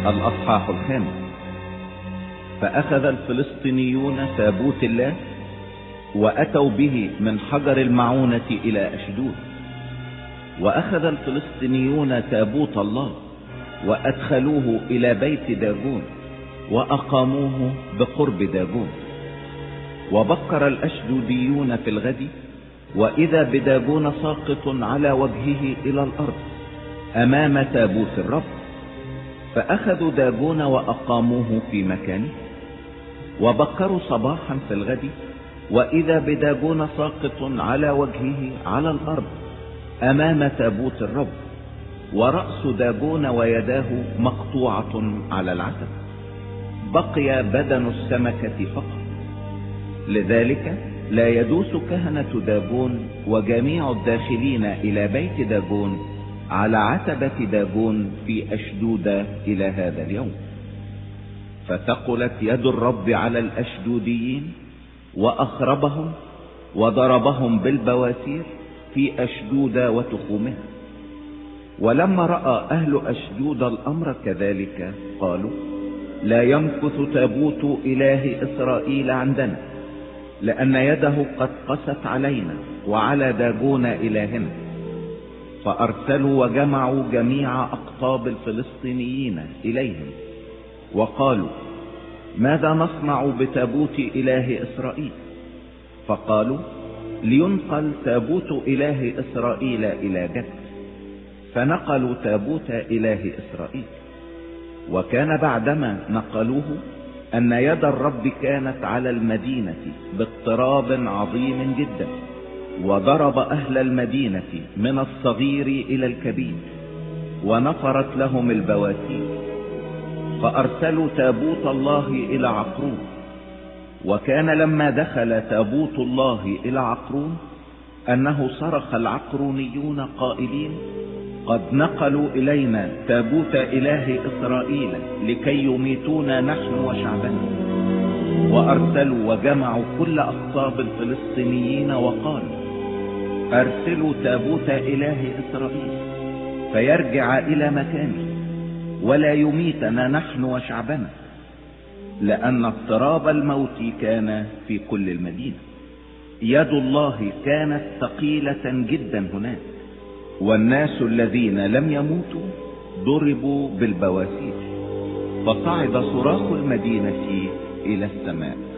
الأصحاح 5. فأخذ الفلسطينيون تابوت الله وأتوا به من حجر المعونة إلى أشدود. وأخذ الفلسطينيون تابوت الله وأدخلوه إلى بيت داجون وأقاموه بقرب داجون. وبكر الأشدوديون في الغد، وإذا بداجون ساقط على وجهه إلى الأرض أمام تابوت الرب، فأخذوا داجون وأقاموه في مكانه. وبكروا صباحا في الغد، وإذا بداجون ساقط على وجهه على الأرض أمام تابوت الرب، ورأس داجون ويداه مقطوعة على العتب، بقي بدن السمكة فقط. لذلك لا يدوس كهنة داجون وجميع الداخلين إلى بيت داجون على عتبة داجون في أشدود إلى هذا اليوم. فثقلت يد الرب على الأشدوديين وأخربهم وضربهم بالبواسير في أشدود وتخومها. ولما رأى أهل أشدود الأمر كذلك قالوا: لا يمكث تابوت إله إسرائيل عندنا، لأن يده قد قست علينا وعلى داجون إلهنا. فأرسلوا وجمعوا جميع أقطاب الفلسطينيين إليهم وقالوا: ماذا نصنع بتابوت إله إسرائيل؟ فقالوا: لينقل تابوت إله إسرائيل إلى جد. فنقلوا تابوت إله إسرائيل. وكان بعدما نقلوه أن يد الرب كانت على المدينة باضطراب عظيم جدا، وضرب أهل المدينة من الصغير إلى الكبير، ونفرت لهم البواسير. فأرسلوا تابوت الله إلى عقرون. وكان لما دخل تابوت الله إلى عقرون أنه صرخ العقرونيون قائلين: قد نقلوا إلينا تابوت إله إسرائيل لكي يميتونا نحن وشعبنا. وأرسلوا وجمعوا كل أقطاب الفلسطينيين وقالوا: أرسلوا تابوت إله إسرائيل فيرجع إلى مكانه ولا يميتنا نحن وشعبنا، لأن اضطراب الموت كان في كل المدينة. يد الله كانت ثقيلة جدا هناك، والناس الذين لم يموتوا ضربوا بالبواسير، فصعد صراخ المدينة إلى السماء.